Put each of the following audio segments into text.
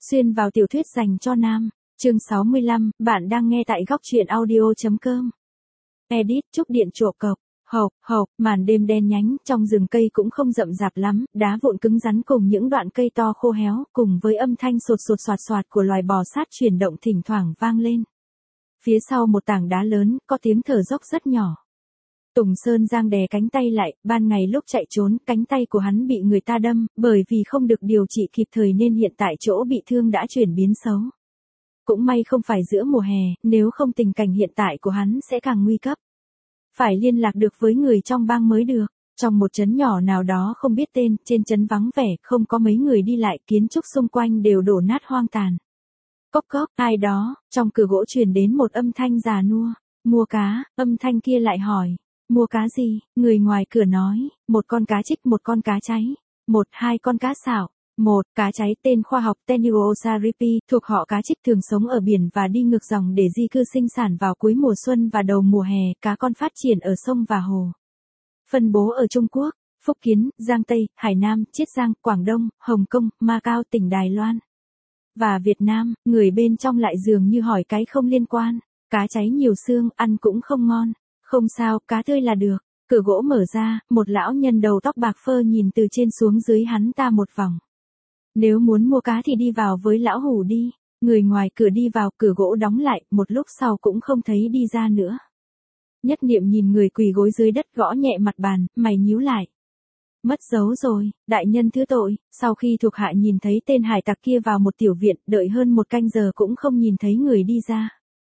Xuyên vào tiểu thuyết dành cho nam, chương 65, bạn đang nghe tại góc truyện audio.com. Edit, Trúc Điện Trộp Cộc, hộc, màn đêm đen nhánh, trong rừng cây cũng không rậm rạp lắm, đá vụn cứng rắn cùng những đoạn cây to khô héo, cùng với âm thanh sột sột soạt soạt của loài bò sát chuyển động thỉnh thoảng vang lên. Phía sau một tảng đá lớn, có tiếng thở dốc rất nhỏ. Tùng Sơn giang đè cánh tay lại, ban ngày lúc chạy trốn, cánh tay của hắn bị người ta đâm, bởi vì không được điều trị kịp thời nên hiện tại chỗ bị thương đã chuyển biến xấu. Cũng may không phải giữa mùa hè, nếu không tình cảnh hiện tại của hắn sẽ càng nguy cấp. Phải liên lạc được với người trong bang mới được. Trong một trấn nhỏ nào đó không biết tên, trên trấn vắng vẻ, không có mấy người đi lại, kiến trúc xung quanh đều đổ nát hoang tàn. Cốc cốc, ai đó, trong cửa gỗ truyền đến một âm thanh già nua. Mua cá, âm thanh kia lại hỏi. Mua cá gì? Người ngoài cửa nói, một con cá trích, một con cá cháy, hai con cá sảo. Một, cá cháy tên khoa học Tenuosaripi, thuộc họ cá trích thường sống ở biển và đi ngược dòng để di cư sinh sản vào cuối mùa xuân và đầu mùa hè, cá con phát triển ở sông và hồ. Phân bố ở Trung Quốc, Phúc Kiến, Giang Tây, Hải Nam, Chiết Giang, Quảng Đông, Hồng Kông, Macau, tỉnh Đài Loan. Và Việt Nam, người bên trong lại dường như hỏi cái không liên quan, cá cháy nhiều xương, ăn cũng không ngon. Không sao, cá tươi là được. Cửa gỗ mở ra, một lão nhân đầu tóc bạc phơ nhìn từ trên xuống dưới hắn ta một vòng. Nếu muốn mua cá thì đi vào với lão hủ đi. Người ngoài cửa đi vào, cửa gỗ đóng lại, một lúc sau cũng không thấy đi ra nữa. Nhất Niệm nhìn người quỳ gối dưới đất gõ nhẹ mặt bàn, mày nhíu lại. Mất dấu rồi, đại nhân thứ tội. Sau khi thuộc hạ nhìn thấy tên hải tặc kia vào một tiểu viện, đợi hơn một canh giờ cũng không nhìn thấy người đi ra.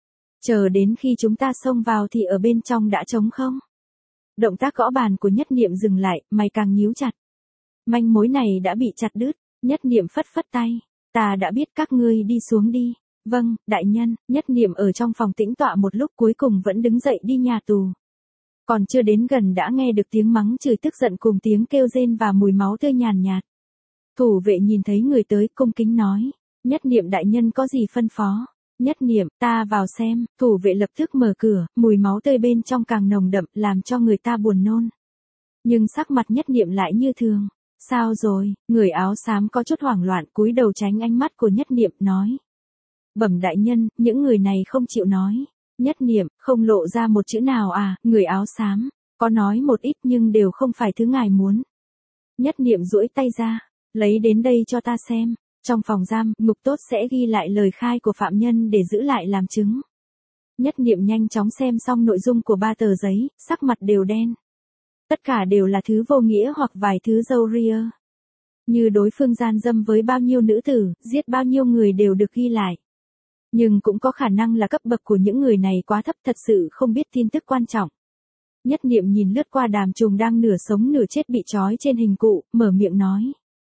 Chờ đến khi chúng ta xông vào thì ở bên trong đã trống không? Động tác gõ bàn của Nhất Niệm dừng lại, mày càng nhíu chặt. Manh mối này đã bị chặt đứt. Nhất Niệm phất phất tay. Ta đã biết, các ngươi đi xuống đi. Vâng, đại nhân. Nhất Niệm ở trong phòng tĩnh tọa một lúc cuối cùng vẫn đứng dậy đi nhà tù. Còn chưa đến gần đã nghe được tiếng mắng chửi tức giận cùng tiếng kêu rên và mùi máu tươi nhàn nhạt. Thủ vệ nhìn thấy người tới cung kính nói. Nhất Niệm đại nhân có gì phân phó? Nhất Niệm, ta vào xem. Thủ vệ lập tức mở cửa, mùi máu tươi bên trong càng nồng đậm, làm cho người ta buồn nôn. Nhưng sắc mặt Nhất Niệm lại như thường. Sao rồi? Người áo xám có chút hoảng loạn, cúi đầu tránh ánh mắt của Nhất Niệm, nói. Bẩm đại nhân, những người này không chịu nói. Nhất Niệm, không lộ ra một chữ nào à? Người áo xám, có nói một ít nhưng đều không phải thứ ngài muốn. Nhất Niệm duỗi tay ra, lấy đến đây cho ta xem. Trong phòng giam, ngục tốt sẽ ghi lại lời khai của phạm nhân để giữ lại làm chứng. Nhất Niệm nhanh chóng xem xong nội dung của 3 tờ giấy, sắc mặt đều đen. Tất cả đều là thứ vô nghĩa hoặc vài thứ râu ria. Như đối phương gian dâm với bao nhiêu nữ tử, giết bao nhiêu người đều được ghi lại. Nhưng cũng có khả năng là cấp bậc của những người này quá thấp, thật sự không biết tin tức quan trọng. Nhất Niệm nhìn lướt qua Đàm Trùng đang nửa sống nửa chết bị trói trên hình cụ, mở miệng nói.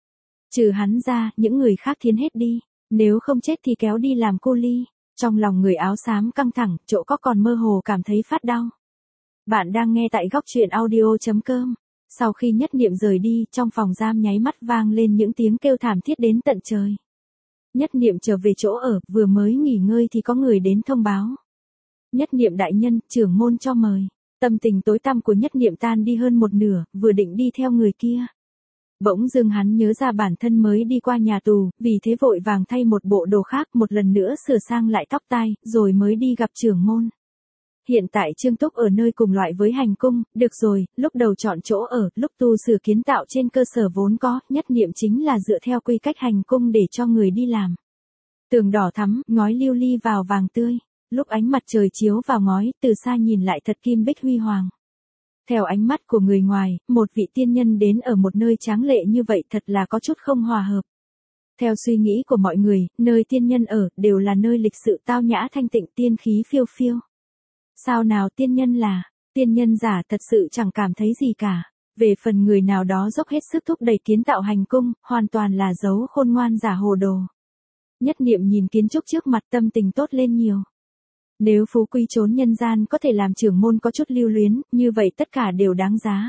Trừ hắn ra, những người khác thiến hết đi, nếu không chết thì kéo đi làm cô ly. Trong lòng người áo xám căng thẳng, chỗ có còn mơ hồ cảm thấy phát đau. Bạn đang nghe tại góc truyện audio.com. Sau khi Nhất Niệm rời đi, trong phòng giam nháy mắt vang lên những tiếng kêu thảm thiết đến tận trời. Nhất Niệm trở về chỗ ở, vừa mới nghỉ ngơi thì có người đến thông báo. Nhất Niệm đại nhân, trưởng môn cho mời. Tâm tình tối tăm của Nhất Niệm tan đi hơn một nửa, vừa định đi theo người kia. Bỗng dưng hắn nhớ ra bản thân mới đi qua nhà tù, vì thế vội vàng thay một bộ đồ khác, một lần nữa sửa sang lại tóc tai, rồi mới đi gặp trưởng môn. Hiện tại Trương Túc ở nơi cùng loại với hành cung, được rồi, lúc đầu chọn chỗ ở, lúc tu sửa kiến tạo trên cơ sở vốn có, Nhất Niệm chính là dựa theo quy cách hành cung để cho người đi làm. Tường đỏ thắm, ngói lưu ly vào vàng tươi, lúc ánh mặt trời chiếu vào ngói, từ xa nhìn lại thật kim bích huy hoàng. Theo ánh mắt của người ngoài, một vị tiên nhân đến ở một nơi tráng lệ như vậy thật là có chút không hòa hợp. Theo suy nghĩ của mọi người, nơi tiên nhân ở, đều là nơi lịch sự tao nhã thanh tịnh, tiên khí phiêu phiêu. Sao nào tiên nhân là, tiên nhân giả thật sự chẳng cảm thấy gì cả. Về phần người nào đó dốc hết sức thúc đẩy kiến tạo hành cung, hoàn toàn là dấu khôn ngoan giả hồ đồ. Nhất Niệm nhìn kiến trúc trước mặt, tâm tình tốt lên nhiều. Nếu phú quý trốn nhân gian có thể làm trưởng môn có chút lưu luyến, như vậy tất cả đều đáng giá.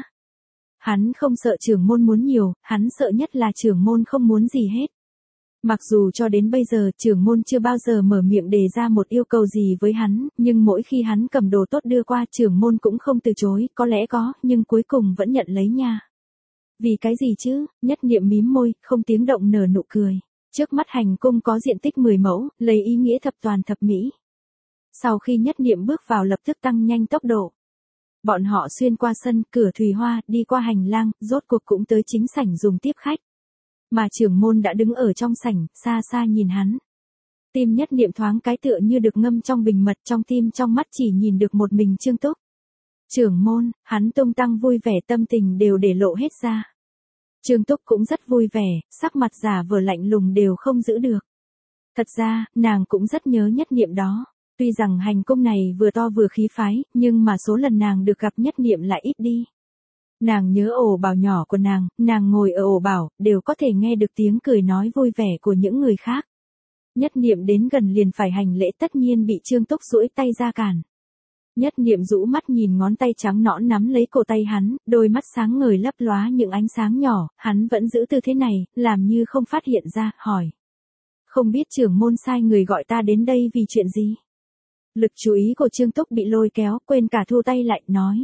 Hắn không sợ trưởng môn muốn nhiều, hắn sợ nhất là trưởng môn không muốn gì hết. Mặc dù cho đến bây giờ trưởng môn chưa bao giờ mở miệng đề ra một yêu cầu gì với hắn, nhưng mỗi khi hắn cầm đồ tốt đưa qua trưởng môn cũng không từ chối, có lẽ có, nhưng cuối cùng vẫn nhận lấy nha. Vì cái gì chứ? Nhất Niệm mím môi, không tiếng động nở nụ cười. Trước mắt hành cung có diện tích 10 mẫu, lấy ý nghĩa thập toàn thập mỹ. Sau khi Nhất Niệm bước vào lập tức tăng nhanh tốc độ. Bọn họ xuyên qua sân, cửa thùy hoa, đi qua hành lang, rốt cuộc cũng tới chính sảnh dùng tiếp khách. Mà trưởng môn đã đứng ở trong sảnh, xa xa nhìn hắn. Tim Nhất Niệm thoáng cái tựa như được ngâm trong bình mật, trong tim trong mắt chỉ nhìn được một mình Trương Túc. Trưởng môn, hắn tung tăng vui vẻ, tâm tình đều để lộ hết ra. Trương Túc cũng rất vui vẻ, sắc mặt giả vờ lạnh lùng đều không giữ được. Thật ra, nàng cũng rất nhớ Nhất Niệm đó. Tuy rằng hành cung này vừa to vừa khí phái, nhưng mà số lần nàng được gặp Nhất Niệm lại ít đi. Nàng nhớ ổ bảo nhỏ của nàng ngồi ở ổ bảo, đều có thể nghe được tiếng cười nói vui vẻ của những người khác. Nhất Niệm đến gần liền phải hành lễ, tất nhiên bị Trương Túc duỗi tay ra cản. Nhất Niệm rũ mắt nhìn ngón tay trắng nõn nắm lấy cổ tay hắn, đôi mắt sáng ngời lấp lóa những ánh sáng nhỏ, hắn vẫn giữ tư thế này, làm như không phát hiện ra, hỏi. Không biết trưởng môn sai người gọi ta đến đây vì chuyện gì? Lực chú ý của Trương Túc bị lôi kéo, quên cả thu tay lại, nói.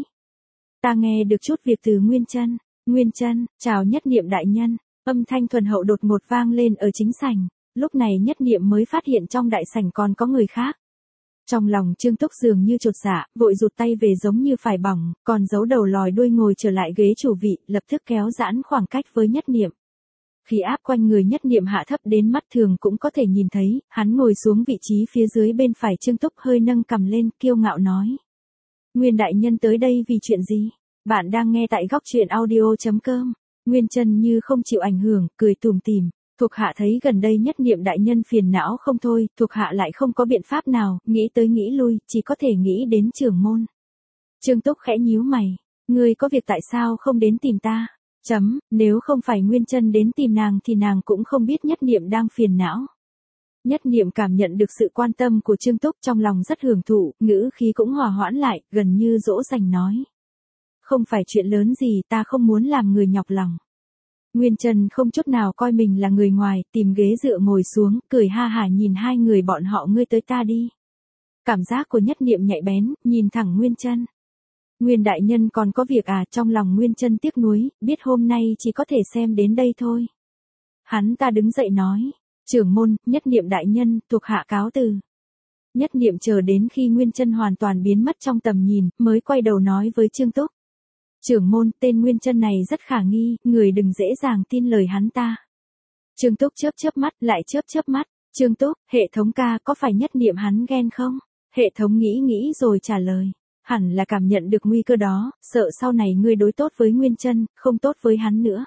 Ta nghe được chút việc từ Nguyên Chân. Nguyên Chân, chào Nhất Niệm đại nhân. Âm thanh thuần hậu đột ngột vang lên ở chính sảnh. Lúc này Nhất Niệm mới phát hiện trong đại sảnh còn có người khác. Trong lòng Trương Túc dường như chột dạ, vội rụt tay về giống như phải bỏng, còn giấu đầu lòi đuôi ngồi trở lại ghế chủ vị, lập tức kéo giãn khoảng cách với Nhất Niệm. Khí áp quanh người Nhất Niệm hạ thấp đến mắt thường cũng có thể nhìn thấy, hắn ngồi xuống vị trí phía dưới bên phải Trương Túc, hơi nâng cằm lên, kiêu ngạo nói. Nguyên đại nhân tới đây vì chuyện gì? Bạn đang nghe tại góc truyện audio.com. Nguyên Chân như không chịu ảnh hưởng, cười tủm tỉm. Thuộc hạ thấy gần đây Nhất Niệm đại nhân phiền não không thôi, thuộc hạ lại không có biện pháp nào, nghĩ tới nghĩ lui, chỉ có thể nghĩ đến trưởng môn. Trương Túc khẽ nhíu mày. Ngươi có việc tại sao không đến tìm ta? Nếu không phải Nguyên Chân đến tìm nàng thì nàng cũng không biết Nhất Niệm đang phiền não. Nhất Niệm cảm nhận được sự quan tâm của Trương Túc, trong lòng rất hưởng thụ, ngữ khí cũng hòa hoãn lại, gần như dỗ dành nói. Không phải chuyện lớn gì, ta không muốn làm người nhọc lòng. Nguyên Chân không chút nào coi mình là người ngoài, tìm ghế dựa ngồi xuống, cười ha hả nhìn hai người bọn họ, ngươi tới ta đi. Cảm giác của Nhất Niệm nhạy bén, nhìn thẳng Nguyên Chân. Nguyên đại nhân còn có việc à? Trong lòng Nguyên Chân tiếc nuối, biết hôm nay chỉ có thể xem đến đây thôi. Hắn ta đứng dậy nói, trưởng môn, Nhất Niệm đại nhân, thuộc hạ cáo từ. Nhất Niệm chờ đến khi Nguyên Chân hoàn toàn biến mất trong tầm nhìn, mới quay đầu nói với Trương Túc. Trưởng môn, tên Nguyên Chân này rất khả nghi, người đừng dễ dàng tin lời hắn ta. Trương Túc chớp chớp mắt, lại chớp chớp mắt. Trương Túc, hệ thống ca, có phải Nhất Niệm hắn ghen không? Hệ thống nghĩ rồi trả lời. Hẳn là cảm nhận được nguy cơ đó, sợ sau này ngươi đối tốt với Nguyên Chân, không tốt với hắn nữa.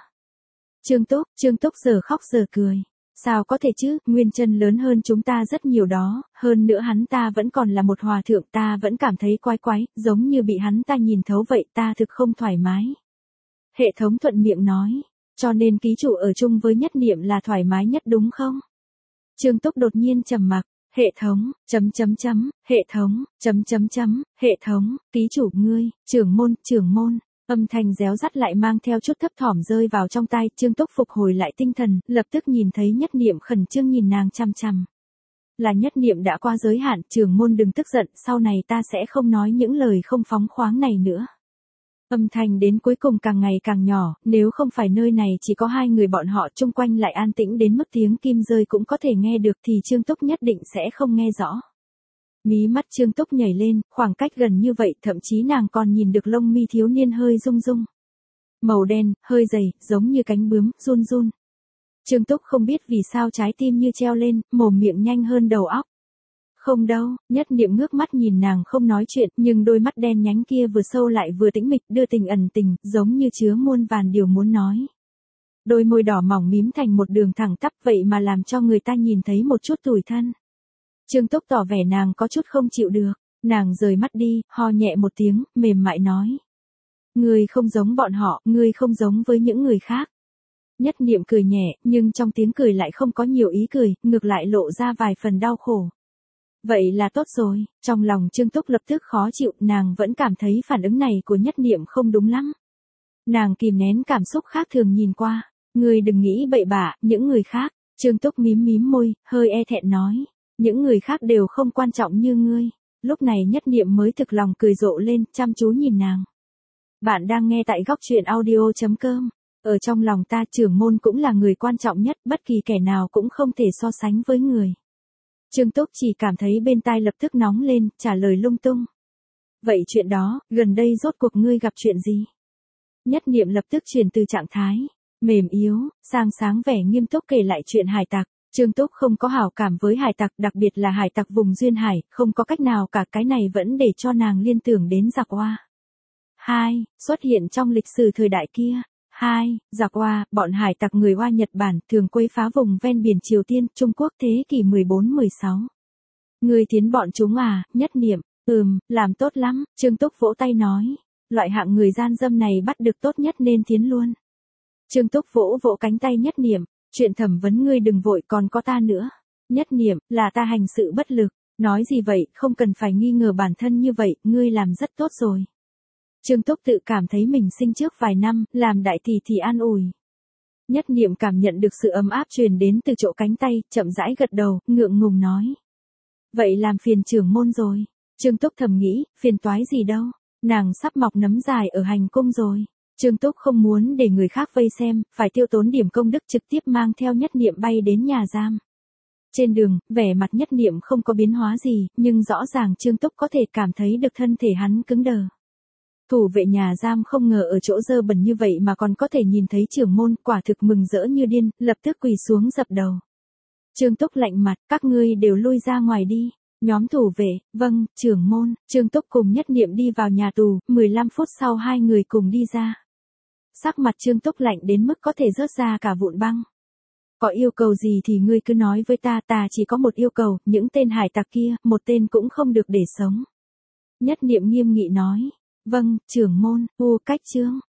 Trương Túc giờ khóc giờ cười. Sao có thể chứ, Nguyên Chân lớn hơn chúng ta rất nhiều đó, hơn nữa hắn ta vẫn còn là một hòa thượng, ta vẫn cảm thấy quái quái, giống như bị hắn ta nhìn thấu vậy, ta thực không thoải mái. Hệ thống thuận miệng nói, cho nên ký chủ ở chung với Nhất Niệm là thoải mái nhất đúng không? Trương Túc đột nhiên trầm mặc. Hệ thống, hệ thống, ký chủ ngươi, trưởng môn, âm thanh réo rắt lại mang theo chút thấp thỏm rơi vào trong tai, Trương Túc phục hồi lại tinh thần, lập tức nhìn thấy Nhất Niệm khẩn trương nhìn nàng chằm chằm. Là Nhất Niệm đã qua giới hạn, trưởng môn đừng tức giận, sau này ta sẽ không nói những lời không phóng khoáng này nữa. Âm thanh đến cuối cùng càng ngày càng nhỏ, nếu không phải nơi này chỉ có hai người bọn họ, chung quanh lại an tĩnh đến mức tiếng kim rơi cũng có thể nghe được thì Trương Túc nhất định sẽ không nghe rõ. Mí mắt Trương Túc nhảy lên, khoảng cách gần như vậy, thậm chí nàng còn nhìn được lông mi thiếu niên hơi rung rung. Màu đen, hơi dày, giống như cánh bướm, run run. Trương Túc không biết vì sao trái tim như treo lên, mồm miệng nhanh hơn đầu óc. Không đâu, Nhất Niệm ngước mắt nhìn nàng không nói chuyện, nhưng đôi mắt đen nhánh kia vừa sâu lại vừa tĩnh mịch, đưa tình ẩn tình, giống như chứa muôn vàn điều muốn nói. Đôi môi đỏ mỏng mím thành một đường thẳng tắp, vậy mà làm cho người ta nhìn thấy một chút tủi thân. Trương Túc tỏ vẻ nàng có chút không chịu được, nàng rời mắt đi, ho nhẹ một tiếng, mềm mại nói. Ngươi không giống bọn họ, ngươi không giống với những người khác. Nhất Niệm cười nhẹ, nhưng trong tiếng cười lại không có nhiều ý cười, ngược lại lộ ra vài phần đau khổ. Vậy là tốt rồi, trong lòng Trương Túc lập tức khó chịu, nàng vẫn cảm thấy phản ứng này của Nhất Niệm không đúng lắm. Nàng kìm nén cảm xúc khác thường nhìn qua, ngươi đừng nghĩ bậy bạ, những người khác, Trương Túc mím môi, hơi e thẹn nói, những người khác đều không quan trọng như ngươi. Lúc này Nhất Niệm mới thực lòng cười rộ lên, chăm chú nhìn nàng. Bạn đang nghe tại góc truyện audio.com. Ở trong lòng ta trưởng môn cũng là người quan trọng nhất, bất kỳ kẻ nào cũng không thể so sánh với người. Trương Túc chỉ cảm thấy bên tai lập tức nóng lên, trả lời lung tung. Vậy chuyện đó, gần đây rốt cuộc ngươi gặp chuyện gì? Nhất niệm lập tức chuyển từ trạng thái mềm yếu sang sáng vẻ nghiêm túc kể lại chuyện hải tặc. Trương Túc không có hảo cảm với hải tặc, đặc biệt là hải tặc vùng duyên hải, không có cách nào cả, cái này vẫn để cho nàng liên tưởng đến giặc Oa. 2. Xuất hiện trong lịch sử thời đại kia. 2. Giặc Oa, bọn hải tặc người Oa Nhật Bản thường quấy phá vùng ven biển Triều Tiên, Trung Quốc thế kỷ 14-16. Người tiến bọn chúng à? Nhất niệm, làm tốt lắm, Trương Túc vỗ tay nói. Loại hạng người gian dâm này bắt được tốt nhất nên tiến luôn. Trương Túc vỗ vỗ cánh tay Nhất niệm, chuyện thẩm vấn ngươi đừng vội, còn có ta nữa. Nhất niệm, là ta hành sự bất lực. Nói gì vậy, không cần phải nghi ngờ bản thân như vậy, ngươi làm rất tốt rồi. Trương Túc tự cảm thấy mình sinh trước vài năm, làm đại tỷ thì an ủi. Nhất niệm cảm nhận được sự ấm áp truyền đến từ chỗ cánh tay, chậm rãi gật đầu, ngượng ngùng nói. Vậy làm phiền trưởng môn rồi. Trương Túc thầm nghĩ, phiền toái gì đâu, nàng sắp mọc nấm dài ở hành cung rồi. Trương Túc không muốn để người khác vây xem, phải tiêu tốn điểm công đức trực tiếp mang theo Nhất niệm bay đến nhà giam. Trên đường, vẻ mặt Nhất niệm không có biến hóa gì, nhưng rõ ràng Trương Túc có thể cảm thấy được thân thể hắn cứng đờ. Thủ vệ nhà giam không ngờ ở chỗ dơ bẩn như vậy mà còn có thể nhìn thấy trưởng môn, quả thực mừng rỡ như điên, lập tức quỳ xuống dập đầu. Trương Túc lạnh mặt, các ngươi đều lui ra ngoài đi. Nhóm thủ vệ, vâng, trưởng môn. Trương Túc cùng Nhất niệm đi vào nhà tù, 15 phút sau hai người cùng đi ra. Sắc mặt Trương Túc lạnh đến mức có thể rớt ra cả vụn băng. Có yêu cầu gì thì ngươi cứ nói với ta, ta chỉ có một yêu cầu, những tên hải tặc kia, một tên cũng không được để sống. Nhất niệm nghiêm nghị nói. Vâng, trưởng môn, cách chương.